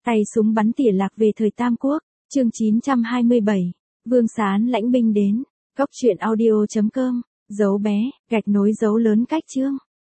Tay súng bắn tỉa lạc về thời Tam Quốc, chương 927, Vương Sán lãnh binh đến, góc truyện audio.com, dấu bé, gạch nối dấu lớn cách chương.